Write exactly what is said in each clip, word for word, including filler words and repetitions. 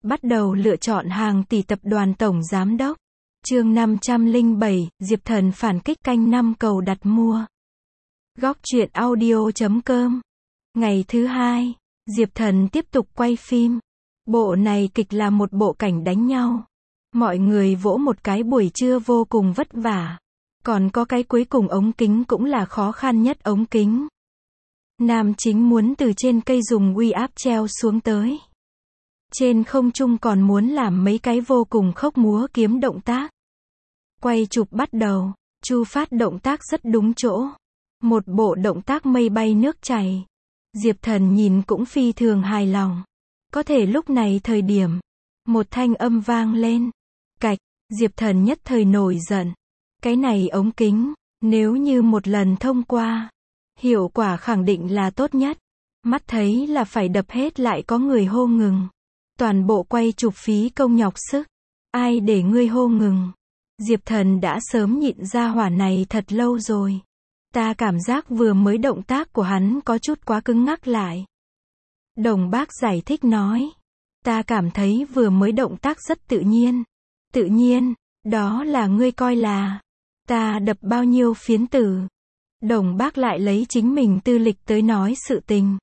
Bắt đầu lựa chọn hàng tỷ tập đoàn tổng giám đốc. Chương năm trăm lẻ bảy, Diệp Thần phản kích canh năm cầu đặt mua. Góc truyện audio chấm com. Ngày thứ hai, Diệp Thần tiếp tục quay phim. Bộ này kịch là một bộ cảnh đánh nhau. Mọi người vỗ một cái buổi trưa vô cùng vất vả. Còn có cái cuối cùng ống kính cũng là khó khăn nhất ống kính. Nam chính muốn từ trên cây dùng uy áp treo xuống tới. Trên không trung còn muốn làm mấy cái vô cùng khốc múa kiếm động tác. Quay chụp bắt đầu, Chu Phát động tác rất đúng chỗ. Một bộ động tác mây bay nước chảy. Diệp Thần nhìn cũng phi thường hài lòng. Có thể lúc này thời điểm, một thanh âm vang lên. Cạch, Diệp Thần nhất thời nổi giận. Cái này ống kính, nếu như một lần thông qua, hiệu quả khẳng định là tốt nhất. Mắt thấy là phải đập hết lại có người hô ngừng. Toàn bộ quay chụp phí công nhọc sức. Ai để ngươi hô ngừng? Diệp Thần đã sớm nhịn ra hỏa này thật lâu rồi. Ta cảm giác vừa mới động tác của hắn có chút quá cứng ngắc lại. Đồng Bác giải thích nói. Ta cảm thấy vừa mới động tác rất tự nhiên. Tự nhiên, đó là ngươi coi là ta đập bao nhiêu phiến tử. Đồng Bác lại lấy chính mình tư lịch tới nói sự tình.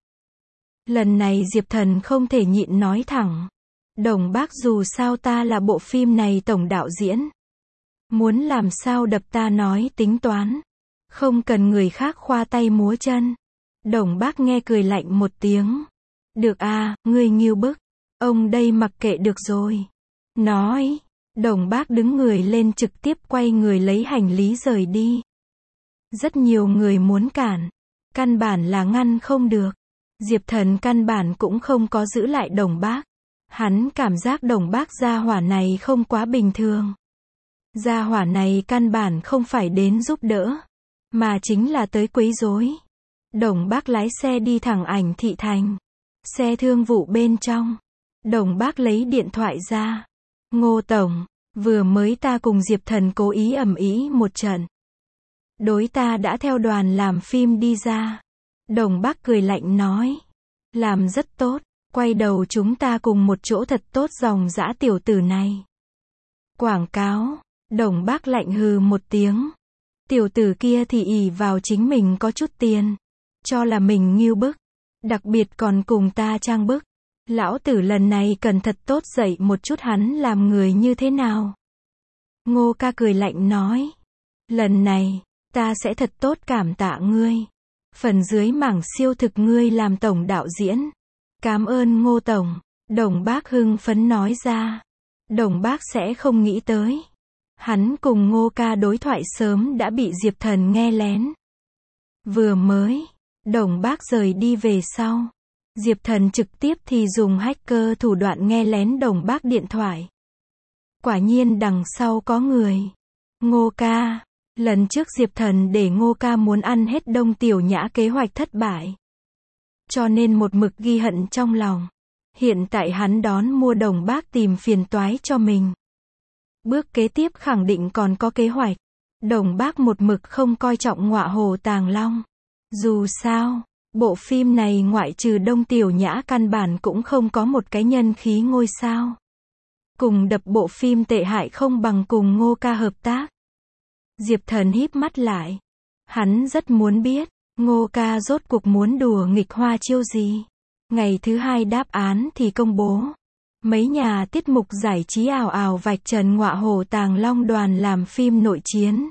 Lần này Diệp Thần không thể nhịn nói thẳng. Đồng Bác dù sao ta là bộ phim này tổng đạo diễn. Muốn làm sao đập ta nói tính toán. Không cần người khác khoa tay múa chân. Đồng Bác nghe cười lạnh một tiếng. Được à, ngươi nghiêu bức. Ông đây mặc kệ được rồi. Nói. Đồng Bác đứng người lên trực tiếp quay người lấy hành lý rời đi. Rất nhiều người muốn cản. Căn bản là ngăn không được. Diệp Thần căn bản cũng không có giữ lại Đồng Bác. Hắn cảm giác Đồng Bác gia hỏa này không quá bình thường. Gia hỏa này căn bản không phải đến giúp đỡ, mà chính là tới quấy rối. Đồng Bác lái xe đi thẳng Ảnh Thị Thành. Xe thương vụ bên trong. Đồng Bác lấy điện thoại ra. Ngô Tổng, vừa mới ta cùng Diệp Thần cố ý ầm ĩ một trận. Đối ta đã theo đoàn làm phim đi ra. Đồng Bác cười lạnh nói. Làm rất tốt, quay đầu chúng ta cùng một chỗ thật tốt dòng dã tiểu tử này. Quảng cáo. Đồng Bác lạnh hừ một tiếng. Tiểu tử kia thì ỷ vào chính mình có chút tiền. Cho là mình nghiêu bức. Đặc biệt còn cùng ta trang bức. Lão tử lần này cần thật tốt dạy một chút hắn làm người như thế nào. Ngô ca cười lạnh nói. Lần này, ta sẽ thật tốt cảm tạ ngươi. Phần dưới mảng siêu thực ngươi làm tổng đạo diễn. Cảm ơn Ngô Tổng. Đồng Bác hưng phấn nói ra. Đồng Bác sẽ không nghĩ tới. Hắn cùng Ngô ca đối thoại sớm đã bị Diệp Thần nghe lén. Vừa mới, Đồng Bác rời đi về sau. Diệp Thần trực tiếp thì dùng hacker thủ đoạn nghe lén Đồng Bác điện thoại. Quả nhiên đằng sau có người. Ngô ca. Lần trước Diệp Thần để Ngô ca muốn ăn hết Đông Tiểu Nhã kế hoạch thất bại. Cho nên một mực ghi hận trong lòng. Hiện tại hắn đón mua Đồng Bác tìm phiền toái cho mình. Bước kế tiếp khẳng định còn có kế hoạch. Đồng Bác một mực không coi trọng ngọa hồ Tàng Long. Dù sao, bộ phim này ngoại trừ Đông Tiểu Nhã căn bản cũng không có một cái nhân khí ngôi sao. Cùng đập bộ phim tệ hại không bằng cùng Ngô ca hợp tác. Diệp Thần híp mắt lại. Hắn rất muốn biết, Ngô ca rốt cuộc muốn đùa nghịch hoa chiêu gì. Ngày thứ hai đáp án thì công bố. Mấy nhà tiết mục giải trí ào ào vạch trần ngọa hồ Tàng Long đoàn làm phim nội chiến.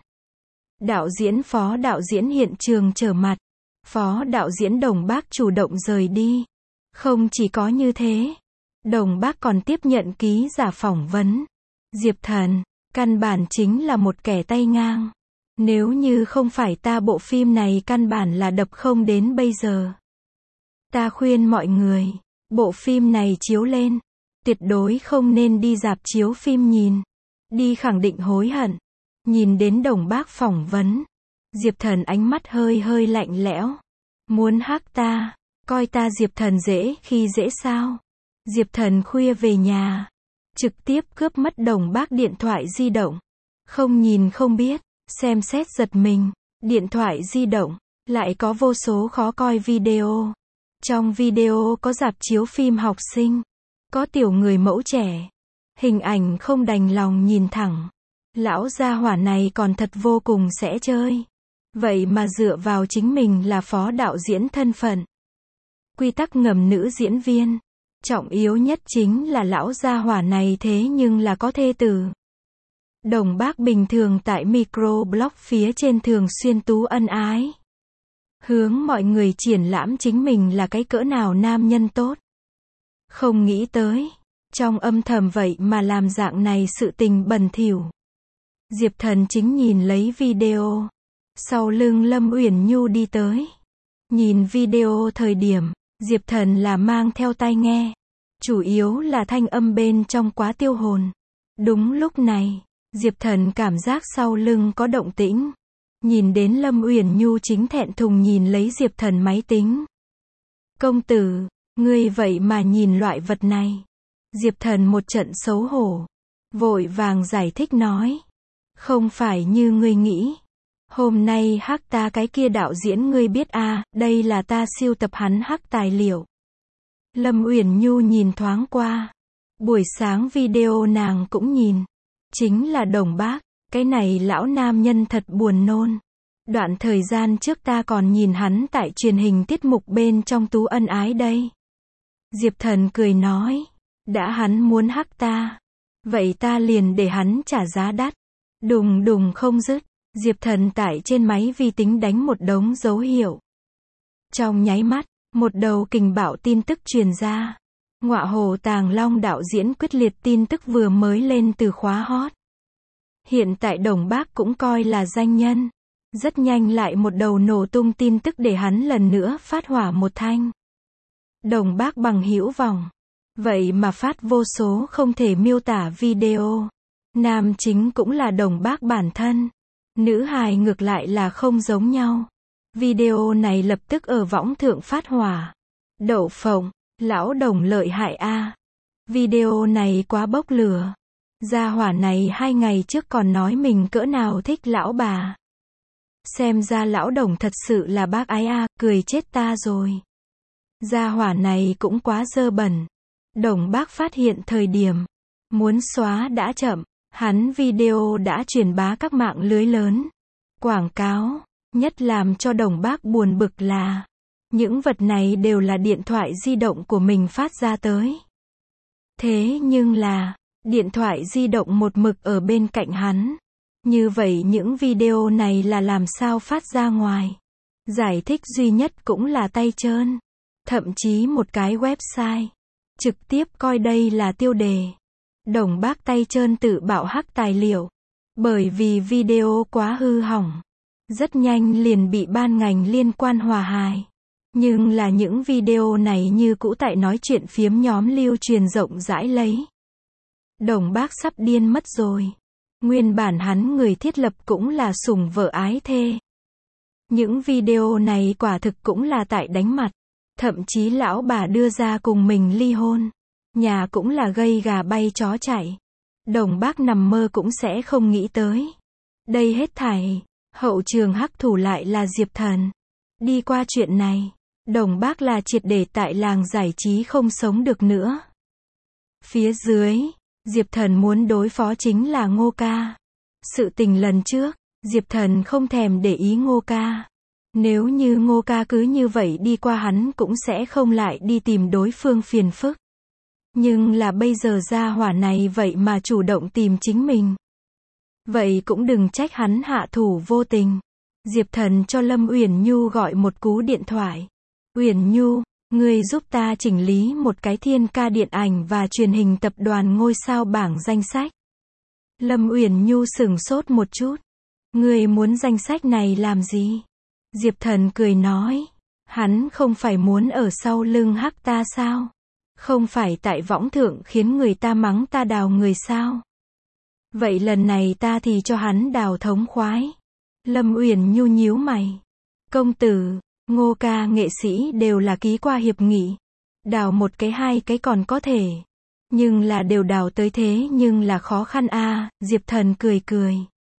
Đạo diễn phó đạo diễn hiện trường trở mặt. Phó đạo diễn Đồng Bác chủ động rời đi. Không chỉ có như thế. Đồng Bác còn tiếp nhận ký giả phỏng vấn. Diệp Thần, căn bản chính là một kẻ tay ngang. Nếu như không phải ta bộ phim này căn bản là đập không đến bây giờ. Ta khuyên mọi người, bộ phim này chiếu lên. Tuyệt đối không nên đi rạp chiếu phim nhìn. Đi khẳng định hối hận. Nhìn đến Đồng Bác phỏng vấn. Diệp Thần ánh mắt hơi hơi lạnh lẽo. Muốn hắc ta. Coi ta Diệp Thần dễ khi dễ sao. Diệp Thần khuya về nhà. Trực tiếp cướp mất Đồng Bác điện thoại di động. Không nhìn không biết. Xem xét giật mình. Điện thoại di động. Lại có vô số khó coi video. Trong video có rạp chiếu phim học sinh. Có tiểu người mẫu trẻ. Hình ảnh không đành lòng nhìn thẳng. Lão gia hỏa này còn thật vô cùng sẽ chơi. Vậy mà dựa vào chính mình là phó đạo diễn thân phận. Quy tắc ngầm nữ diễn viên. Trọng yếu nhất chính là lão gia hỏa này thế nhưng là có thê tử. Đồng Bác bình thường tại microblog phía trên thường xuyên tú ân ái. Hướng mọi người triển lãm chính mình là cái cỡ nào nam nhân tốt. Không nghĩ tới. Trong âm thầm vậy mà làm dạng này sự tình bẩn thỉu. Diệp Thần chính nhìn lấy video. Sau lưng Lâm Uyển Nhu đi tới. Nhìn video thời điểm, Diệp Thần là mang theo tai nghe. Chủ yếu là thanh âm bên trong quá tiêu hồn. Đúng lúc này, Diệp Thần cảm giác sau lưng có động tĩnh. Nhìn đến Lâm Uyển Nhu chính thẹn thùng nhìn lấy Diệp Thần máy tính. Công tử, ngươi vậy mà nhìn loại vật này. Diệp Thần một trận xấu hổ. Vội vàng giải thích nói. Không phải như ngươi nghĩ. Hôm nay hắc ta cái kia đạo diễn ngươi biết à, đây là ta siêu tập hắn hắc tài liệu. Lâm Uyển Nhu nhìn thoáng qua. Buổi sáng video nàng cũng nhìn. Chính là Đồng Bác. Cái này lão nam nhân thật buồn nôn. Đoạn thời gian trước ta còn nhìn hắn tại truyền hình tiết mục bên trong tú ân ái đây. Diệp Thần cười nói. Đã hắn muốn hắc ta. Vậy ta liền để hắn trả giá đắt. Đùng đùng không dứt. Diệp Thần tại trên máy vi tính đánh một đống dấu hiệu. Trong nháy mắt, một đầu kình bạo tin tức truyền ra. Ngọa Hồ Tàng Long đạo diễn quyết liệt tin tức vừa mới lên từ khóa hot. Hiện tại Đồng Bác cũng coi là danh nhân. Rất nhanh lại một đầu nổ tung tin tức để hắn lần nữa phát hỏa một thanh. Đồng Bác bằng hữu vòng. Vậy mà phát vô số không thể miêu tả video. Nam chính cũng là Đồng Bác bản thân. Nữ hài ngược lại là không giống nhau. Video này lập tức ở võng thượng phát hỏa. Đậu phộng, lão Đồng lợi hại a. Video này quá bốc lửa. Gia hỏa này hai ngày trước còn nói mình cỡ nào thích lão bà. Xem ra lão Đồng thật sự là bác ái a, cười chết ta rồi. Gia hỏa này cũng quá dơ bẩn. Đồng Bác phát hiện thời điểm. Muốn xóa đã chậm. Hắn video đã truyền bá các mạng lưới lớn. Quảng cáo. Nhất làm cho Đồng Bác buồn bực là. Những vật này đều là điện thoại di động của mình phát ra tới. Thế nhưng là. Điện thoại di động một mực ở bên cạnh hắn. Như vậy những video này là làm sao phát ra ngoài. Giải thích duy nhất cũng là tay trơn. Thậm chí một cái website. Trực tiếp coi đây là tiêu đề. Đồng Bác tay trơn tự bạo hắc tài liệu. Bởi vì video quá hư hỏng. Rất nhanh liền bị ban ngành liên quan hòa hài. Nhưng là những video này như cũ tại nói chuyện phiếm nhóm lưu truyền rộng rãi lấy. Đồng Bác sắp điên mất rồi. Nguyên bản hắn người thiết lập cũng là sủng vợ ái thê. Những video này quả thực cũng là tại đánh mặt. Thậm chí lão bà đưa ra cùng mình ly hôn. Nhà cũng là gây gà bay chó chạy. Đồng Bác nằm mơ cũng sẽ không nghĩ tới. Đây hết thảy. Hậu trường hắc thủ lại là Diệp Thần. Đi qua chuyện này. Đồng Bác là triệt để tại làng giải trí không sống được nữa. Phía dưới. Diệp Thần muốn đối phó chính là Ngô Ca. Sự tình lần trước. Diệp Thần không thèm để ý Ngô Ca. Nếu như Ngô Ca cứ như vậy đi qua hắn cũng sẽ không lại đi tìm đối phương phiền phức. Nhưng là bây giờ gia hỏa này vậy mà chủ động tìm chính mình. Vậy cũng đừng trách hắn hạ thủ vô tình. Diệp Thần cho Lâm Uyển Nhu gọi một cú điện thoại. Uyển Nhu, ngươi giúp ta chỉnh lý một cái Thiên Ca điện ảnh và truyền hình tập đoàn ngôi sao bảng danh sách. Lâm Uyển Nhu sửng sốt một chút. Ngươi muốn danh sách này làm gì? Diệp Thần cười nói. Hắn không phải muốn ở sau lưng hắc ta sao? Không phải tại võng thượng khiến người ta mắng ta đào người sao? Vậy lần này ta thì cho hắn đào thống khoái. Lâm Uyển Nhu nhíu mày. Công tử, Ngô Ca nghệ sĩ đều là ký qua hiệp nghị. Đào một cái hai cái còn có thể. Nhưng là đều đào tới thế nhưng là khó khăn a. À, Diệp Thần cười cười.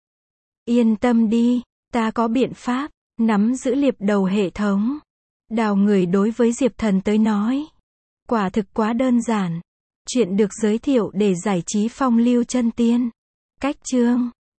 Yên tâm đi, ta có biện pháp, nắm giữ liệp đầu hệ thống. Đào người đối với Diệp Thần tới nói. Quả thực quá đơn giản. Chuyện được giới thiệu để giải trí phong lưu chân tiên. Cách chương